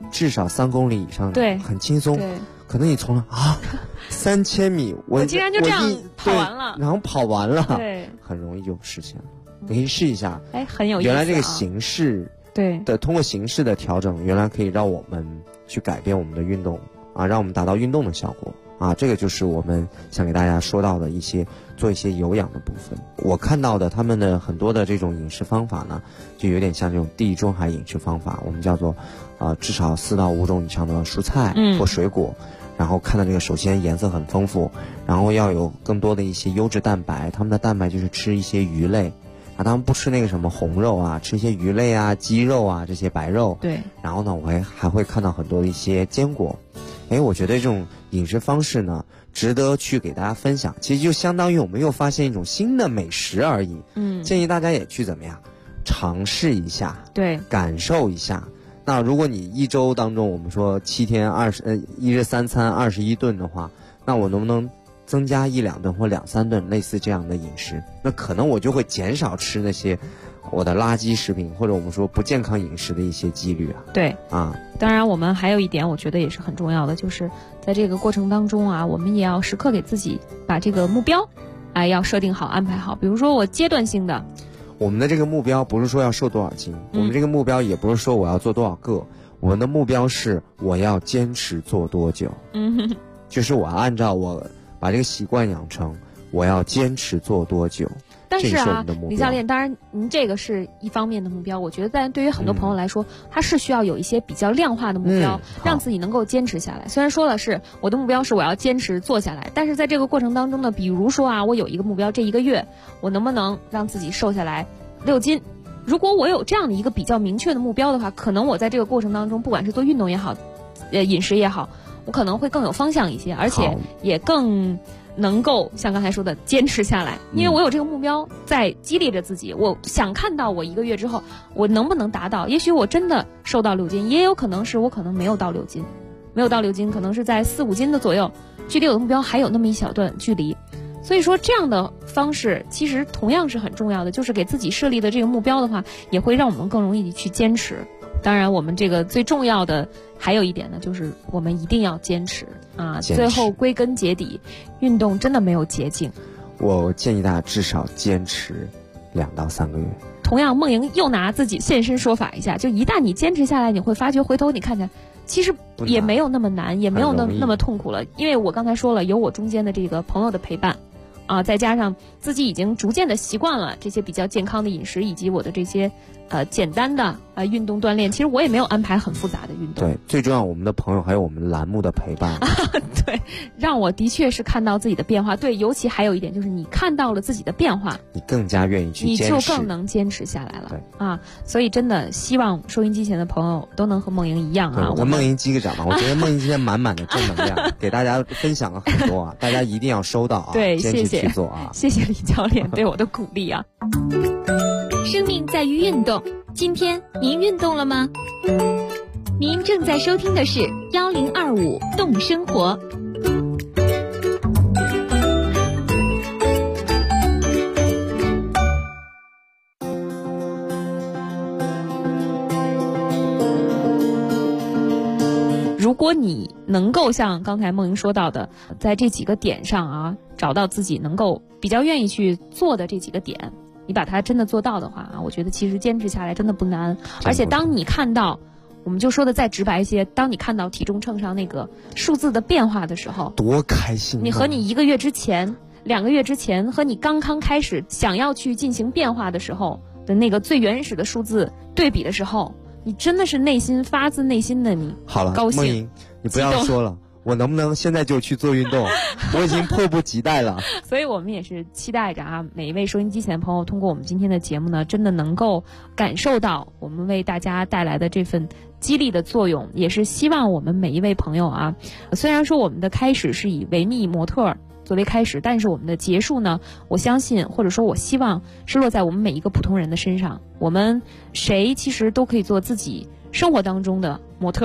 至少3公里以上的， 对， 很轻松。可能你从3000米，我竟然就这样跑完了， 然后跑完了， 对， 很容易就实现了。你可以试一下， 很有意思。 原来这个形式， 对的， 通过形式的调整，原来可以让我们去改变我们的运动啊，让我们达到运动的效果啊。这个就是我们想给大家说到的做一些有氧的部分。我看到的他们的很多的这种饮食方法呢，就有点像这种地中海饮食方法，我们叫做至少4到5种以上的蔬菜或水果。然后看到这个，首先颜色很丰富，然后要有更多的一些优质蛋白。他们的蛋白就是吃一些鱼类啊，他们不吃那个什么红肉啊，吃一些鱼类啊、鸡肉啊这些白肉。 对。 然后呢，我还会看到很多的一些坚果。我觉得这种饮食方式呢，值得去给大家分享。其实就相当于我们又发现一种新的美食而已。建议大家也去怎么样，尝试一下， 对， 感受一下。那如果你1周当中，我们说7天1日3餐21顿的话，那我能不能增加1、2顿或2、3顿类似这样的饮食？那可能我就会减少吃那些我的垃圾食品，或者我们说不健康饮食的一些几率啊。 对啊， 当然我们还有一点，我觉得也是很重要的，就是在这个过程当中啊，我们也要时刻给自己把这个目标要设定好、安排好。比如说我阶段性的。 我们的这个目标不是说要瘦多少斤，我们这个目标也不是说我要做多少个，我们的目标是我要坚持做多久。就是我要按照我把这个习惯养成，我要坚持做多久。 但是啊， 李教练，当然您这个是一方面的目标，我觉得但对于很多朋友来说，他是需要有一些比较量化的目标，让自己能够坚持下来。虽然说了是我的目标是我要坚持做下来，但是在这个过程当中呢，比如说啊，我有一个目标，这1个月我能不能让自己瘦下来6斤？如果我有这样的一个比较明确的目标的话，可能我在这个过程当中，不管是做运动也好，饮食也好，我可能会更有方向一些，而且也更能够像刚才说的坚持下来，因为我有这个目标在激励着自己。我想看到我1个月之后我能不能达到，也许我真的瘦到6斤，也有可能是我可能没有到6斤，可能是在4、5斤的左右，距离我的目标还有那么一小段距离。所以说这样的方式其实同样是很重要的，就是给自己设立的这个目标的话，也会让我们更容易去坚持。当然我们这个最重要的还有一点呢，就是我们一定要坚持啊！最后归根结底，运动真的没有捷径。 我建议大家至少坚持2到3个月。 同样，梦莹又拿自己现身说法一下，就一旦你坚持下来，你会发觉回头你看起来其实也没有那么难，也没有那么痛苦了。因为我刚才说了，有我中间的这个朋友的陪伴啊，再加上自己已经逐渐的习惯了这些比较健康的饮食，以及我的这些简单的运动锻炼。其实我也没有安排很复杂的运动。 对，最重要我们的朋友还有我们栏目的陪伴。 对，让我的确是看到自己的变化。对，尤其还有一点就是你看到了自己的变化， 你更加愿意去坚持， 你就更能坚持下来了。 对啊，所以真的希望收音机前的朋友都能和梦莹一样啊。 我跟梦莹击个掌吧，我觉得梦莹今天满满的正能量，给大家分享了很多啊，大家一定要收到啊， 对， 坚持去做啊。 谢谢李教练对我的鼓励啊。 生命在于运动，今天您运动了吗？您正在收听的是1025动生活。 如果你能够像刚才梦莹说到的，在这几个点上啊，找到自己能够比较愿意去做的这几个点，你把它真的做到的话啊，我觉得其实坚持下来真的不难。而且当你看到，我们就说的再直白一些，当你看到体重秤上那个数字的变化的时候， 多开心！ 你和你1个月之前、2个月之前，和你刚刚开始想要去进行变化的时候的那个最原始的数字对比的时候，你真的是发自内心的你好了， 高兴。 梦莹，你不要说了。我能不能现在就去做运动？我已经迫不及待了。 所以我们也是期待着啊，每一位收音机前的朋友通过我们今天的节目呢，真的能够感受到我们为大家带来的这份激励的作用，也是希望我们每一位朋友啊，虽然说我们的开始是以维密模特作为开始，但是我们的结束呢，我相信或者说我希望是落在我们每一个普通人的身上。我们谁其实都可以做自己生活当中的模特，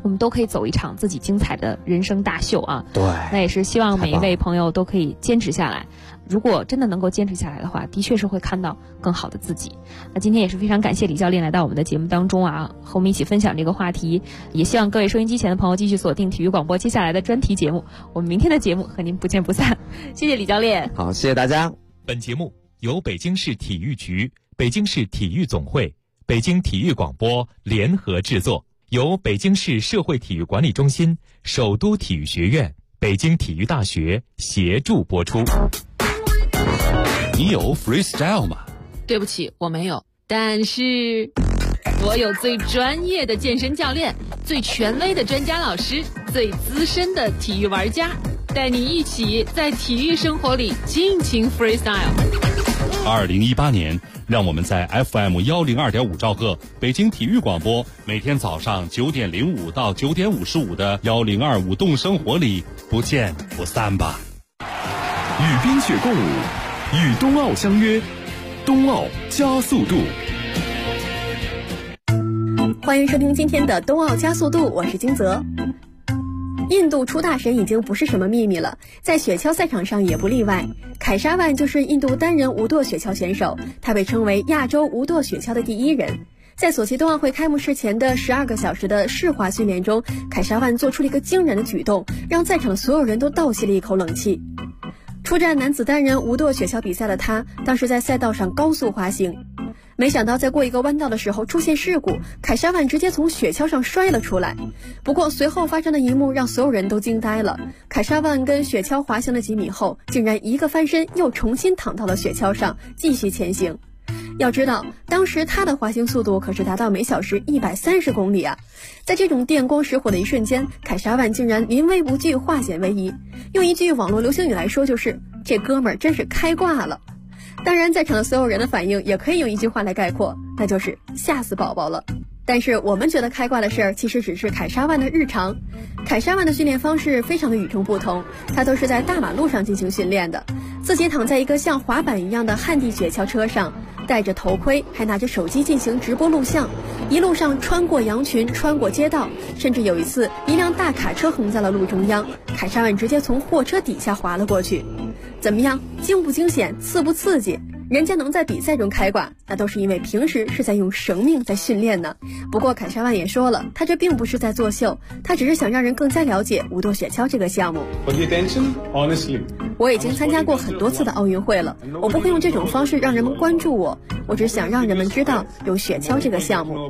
我们都可以走一场自己精彩的人生大秀啊！ 对， 那也是希望每一位朋友都可以坚持下来。如果真的能够坚持下来的话，的确是会看到更好的自己。那今天也是非常感谢李教练来到我们的节目当中啊，和我们一起分享这个话题。也希望各位收音机前的朋友继续锁定体育广播接下来的专题节目。我们明天的节目和您不见不散。谢谢李教练。 好，谢谢大家。 本节目由北京市体育局、北京市体育总会、北京体育广播联合制作，由北京市社会体育管理中心、首都体育学院、北京体育大学协助播出。 你有 freestyle 吗？ 对不起，我没有。但是我有最专业的健身教练，最权威的专家老师，最资深的体育玩家，带你一起在体育生活里尽情 freestyle。 2018年，让我们在 FM 102.5兆赫北京体育广播，每天早上9点05到9点55的102舞动生活里不见不散吧。 与冰雪共舞，与冬奥相约，冬奥加速度。 欢迎收听今天的冬奥加速度，我是金泽。印度出大神已经不是什么秘密了，在雪橇赛场上也不例外。凯沙万就是印度单人无舵雪橇选手，他被称为亚洲无舵雪橇的第一人。在索契冬奥会开幕式前的12个小时的试滑训练中，凯沙万做出了一个惊人的举动，让在场的所有人都倒吸了一口冷气。出战男子单人无舵雪橇比赛的他，当时在赛道上高速滑行，没想到在过一个弯道的时候出现事故，凯沙万直接从雪橇上摔了出来。不过随后发生的一幕让所有人都惊呆了，凯沙万跟雪橇滑行了几米后，竟然一个翻身又重新躺到了雪橇上继续前行。要知道当时他的滑行速度可是达到每小时130公里啊！在这种电光石火的一瞬间，凯沙万竟然临危不惧，化险为夷。用一句网络流行语来说，就是这哥们儿真是开挂了。当然在场的所有人的反应也可以用一句话来概括，那就是吓死宝宝了。但是我们觉得开挂的事儿，其实只是凯沙万的日常。凯沙万的训练方式非常的与众不同，他都是在大马路上进行训练的，自己躺在一个像滑板一样的旱地雪橇车上，戴着头盔，还拿着手机进行直播录像，一路上穿过羊群，穿过街道，甚至有一次一辆大卡车横在了路中央，凯沙万直接从货车底下滑了过去。怎么样，惊不惊险，刺不刺激？人家能在比赛中开挂，那都是因为平时是在用生命在训练呢。不过凯沙万也说了，他这并不是在作秀，他只是想让人更加了解无舵雪橇这个项目。我已经参加过很多次的奥运会了，我不会用这种方式让人们关注我，我只想让人们知道有雪橇这个项目。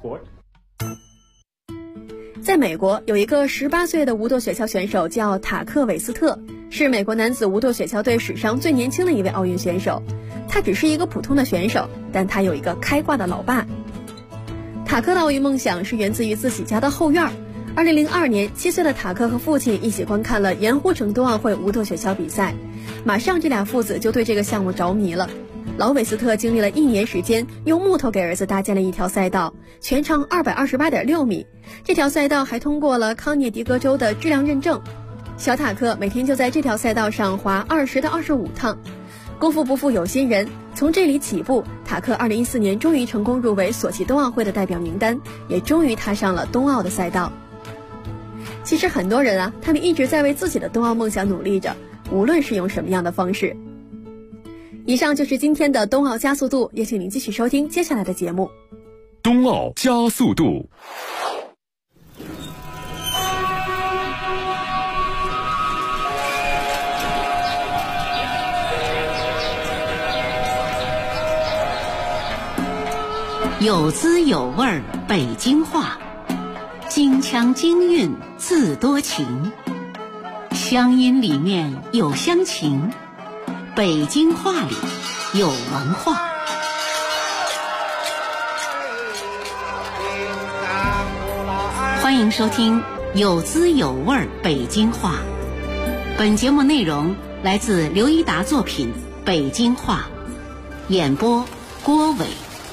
在美国有一个18岁的无舵雪橇选手叫塔克韦斯特，是美国男子无舵雪橇队史上最年轻的一位奥运选手。他只是一个普通的选手，但他有一个开挂的老爸。塔克的奥运梦想是源自于自己家的后院。2002年，7岁的塔克和父亲一起观看了盐湖城冬奥会无舵雪橇比赛，马上这俩父子就对这个项目着迷了。老韦斯特经历了1年时间，用木头给儿子搭建了一条赛道，全长228.6米。这条赛道还通过了康涅狄格州的质量认证。小塔克每天就在这条赛道上滑20到25趟。功夫不负有心人，从这里起步，塔克2014年终于成功入围索契冬奥会的代表名单，也终于踏上了冬奥的赛道。其实很多人啊，他们一直在为自己的冬奥梦想努力着，无论是用什么样的方式。以上就是今天的冬奥加速度，也请您继续收听接下来的节目。 冬奥加速度。 有滋有味儿北京话，京腔京韵自多情，乡音里面有乡情，北京话里有文化。欢迎收听有滋有味儿北京话。本节目内容来自刘一达作品《北京话》，演播郭伟。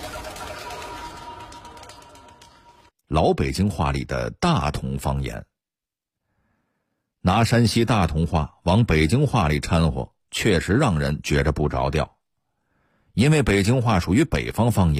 老北京话里的大同方言，拿山西大同话往北京话里掺和，确实让人觉着不着调。因为北京话属于北方方言，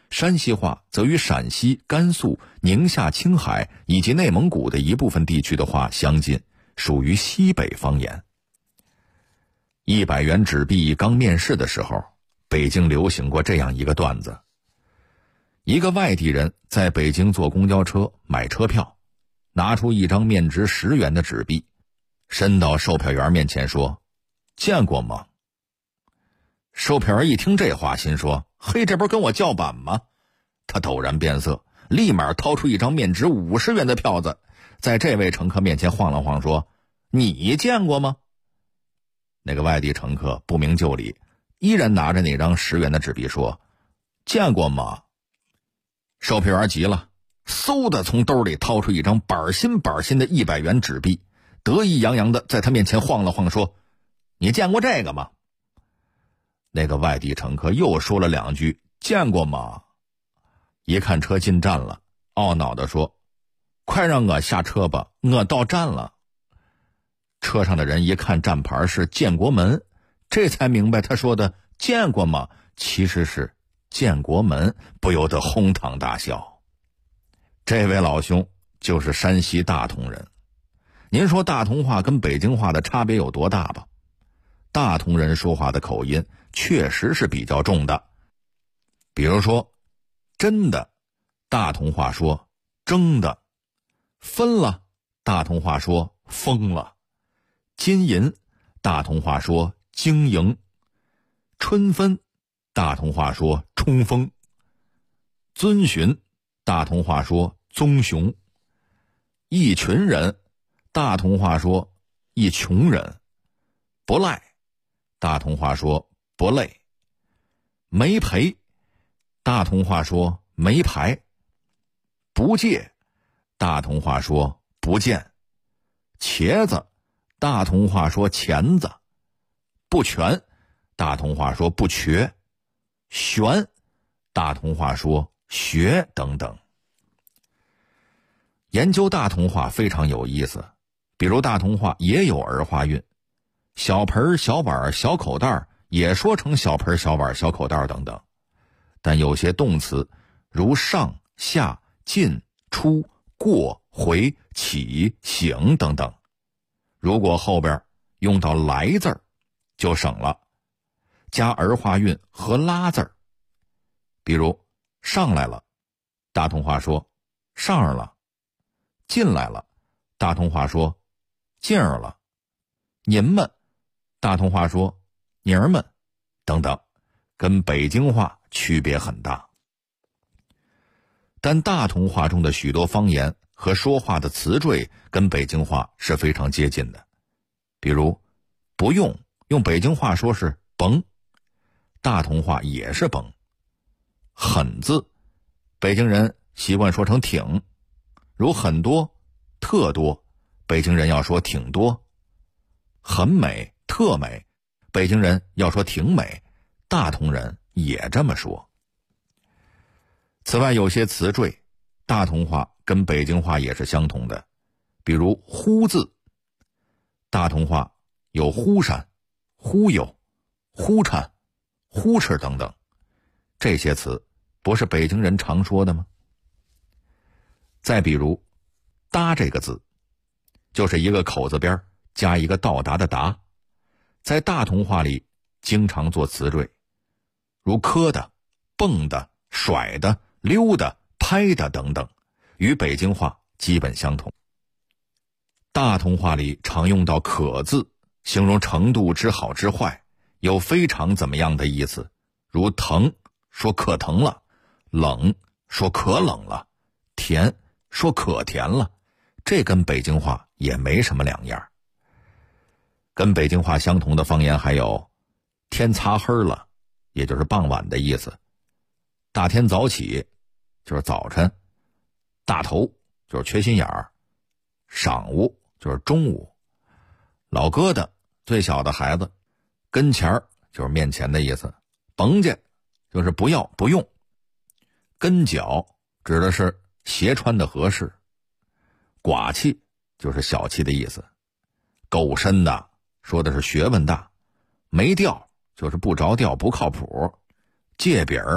山西话则与陕西、甘肃、宁夏、青海以及内蒙古的一部分地区的话相近，属于西北方言。100元纸币刚面世的时候，北京流行过这样一个段子。一个外地人在北京坐公交车买车票，拿出一张面值10元的纸币，伸到售票员面前说：“见过吗？”售票员一听这话，心说：“嘿，这不是跟我叫板吗？”他陡然变色，立马掏出一张面值50元的票子，在这位乘客面前晃了晃，说：“你见过吗？”那个外地乘客不明就里，依然拿着那张10元的纸币说：“见过吗？”售票员急了，嗖的从兜里掏出一张板新的100元纸币，得意洋洋的在他面前晃了晃，说：“你见过这个吗？”那个外地乘客又说了2句：“见过吗？”一看车进站了，懊恼地说：“快让我下车吧，我到站了。”车上的人一看站牌是建国门，这才明白他说的见过吗其实是建国门，不由得哄堂大笑。这位老兄就是山西大同人。您说大同话跟北京话的差别有多大吧？大同人说话的口音确实是比较重的。比如说真的，大同话说争的；分了，大同话说疯了；金银，大同话说经营；春分，大同话说冲锋；遵循，大同话说棕熊；一群人，大同话说一穷人；不赖，大同话说不累；没赔，大同话说没牌；不借，大同话说不见；茄子，大同话说钳子；不全，大同话说不瘸；悬，大同话说学等等。研究大同话非常有意思，比如大同话也有儿化韵，小盆、小碗、小口袋也说成小盆、小碗、小口袋等等。但有些动词如上、下、进、出、过、回、起、醒等等，如果后边用到来字儿就省了，加儿化韵和拉字儿。比如上来了，大同话说上儿了；进来了，大同话说进儿了；您们，大同话说您儿们等等，跟北京话区别很大。但大同话中的许多方言和说话的词缀跟北京话是非常接近的。比如不用，用北京话说是甭，大同话也是甭。很字，北京人习惯说成挺，如很多、特多，北京人要说挺多。很美、特美，北京人要说挺美，大同人也这么说。此外，有些词缀，大同话跟北京话也是相同的，比如忽字，大同话有忽闪、忽悠、忽颤、忽哧等等，这些词不是北京人常说的吗？再比如搭这个字，就是一个口字边加一个到达的达，在大同话里经常做词缀，如磕的、蹦的、甩的、溜的、拍的等等，与北京话基本相同。大同话里常用到可字，形容程度之好之坏，有非常怎么样的意思，如疼说可疼了，冷说可冷了，甜说可甜了，这跟北京话也没什么两样。跟北京话相同的方言还有天擦黑了，也就是傍晚的意思；大天早起就是早晨；大头就是缺心眼儿；晌午就是中午；老疙瘩最小的孩子；跟前儿就是面前的意思；甭介就是不要不用；跟脚指的是鞋穿的合适；寡气就是小气的意思；够深的说的是学问大；没调就是不着调不靠谱；借饼儿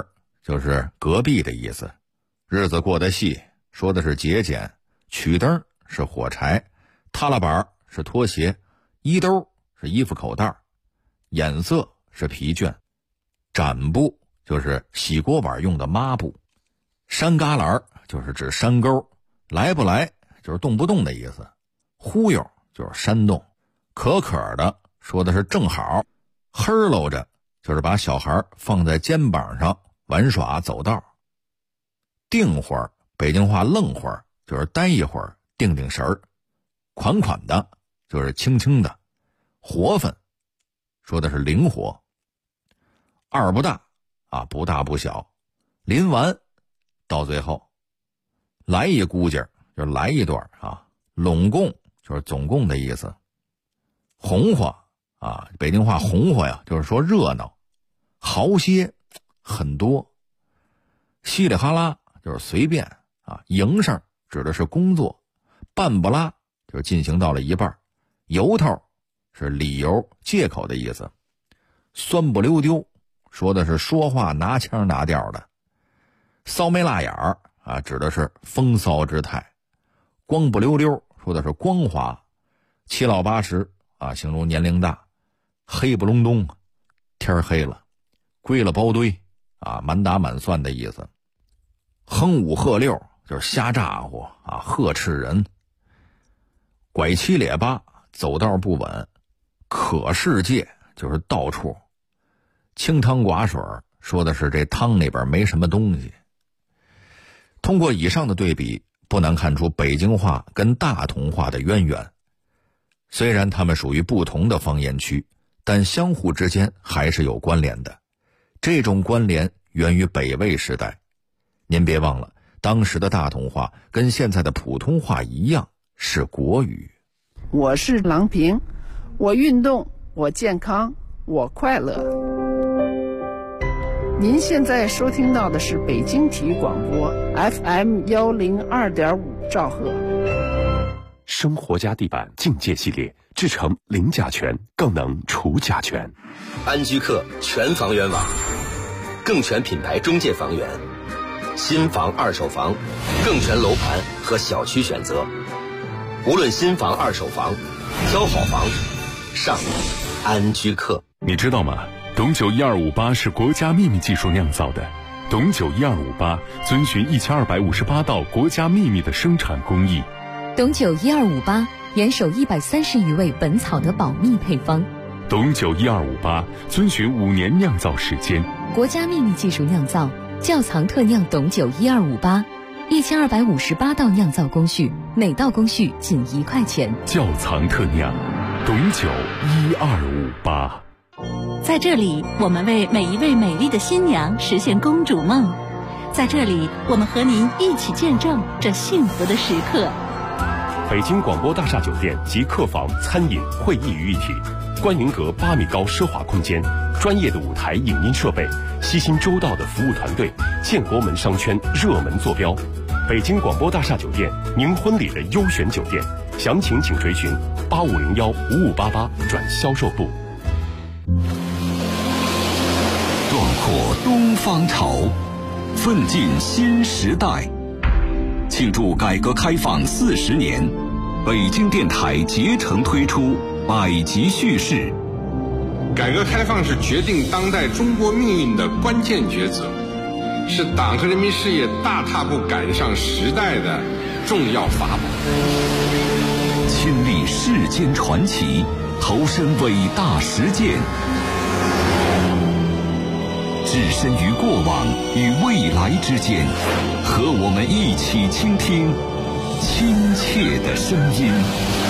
就是隔壁的意思。日子过得细说的是节俭，曲灯是火柴，踏拉板是拖鞋，衣兜是衣服口袋，眼色是疲倦，展布就是洗锅碗用的抹布，山旮旯就是指山沟，来不来就是动不动的意思，忽悠就是煽动，可的说的是正好，呵喽着就是把小孩放在肩膀上玩耍走道，定会儿北京话愣会儿就是待一会儿定定神儿，款款的就是轻轻的，活分说的是灵活，二不大啊，不大不小，临完到最后来一估计就是来一段啊，拢共就是总共的意思，红花啊，北京话红花呀，就是说热闹，豪些很多，稀里哈拉就是随便啊，营生指的是工作，半不拉就是进行到了一半，由头是理由借口的意思，酸不溜丢说的是说话拿腔拿调的，骚眉辣眼儿啊指的是风骚之态，光不溜溜说的是光滑，七老八十啊形容年龄大，黑不隆咚天黑了，归了包堆啊满打满算的意思，哼五喝六就是瞎咋呼啊呵斥人，拐七咧八走道不稳，可世界就是到处，清汤寡水说的是这汤里边没什么东西。通过以上的对比，不难看出北京话跟大同话的渊源。虽然它们属于不同的方言区，但相互之间还是有关联的。这种关联源于北魏时代。您别忘了，当时的大同话跟现在的普通话一样是国语。 我是郎平，我运动，我健康，我快乐。您现在收听到的是北京体育广播 FM 102.5兆赫。 生活家地板境界系列，制成零甲醛，更能除甲醛。 安居客全房源网，更全品牌中介房源，新房二手房，更全楼盘和小区选择。无论新房二手房，挑好房上安居客。 你知道吗？董酒1258是国家秘密技术酿造的。董酒1258遵循1258道国家秘密的生产工艺。 董酒1258严守130余味本草的保密配方。 董酒1258遵循5年酿造时间， 国家秘密技术酿造，窖藏特酿董酒1258，1258道酿造工序，每道工序仅1块钱。 窖藏特酿，董酒1258。 在这里，我们为每一位美丽的新娘实现公主梦。在这里，我们和您一起见证这幸福的时刻。 北京广播大厦酒店及客房、餐饮、会议于一体，观云阁8米高奢华空间，专业的舞台影音设备，悉心周到的服务团队，建国门商圈热门坐标。北京广播大厦酒店，您婚礼的优选酒店，详情请垂询85015588转销售部。 壮阔东方潮，奋进新时代。庆祝改革开放40年，北京电台竭诚推出百集叙事。 改革开放是决定当代中国命运的关键抉择，是党和人民事业大踏步赶上时代的重要法宝。 亲历世间传奇，投身伟大实践，置身于过往与未来之间，和我们一起倾听亲切的声音。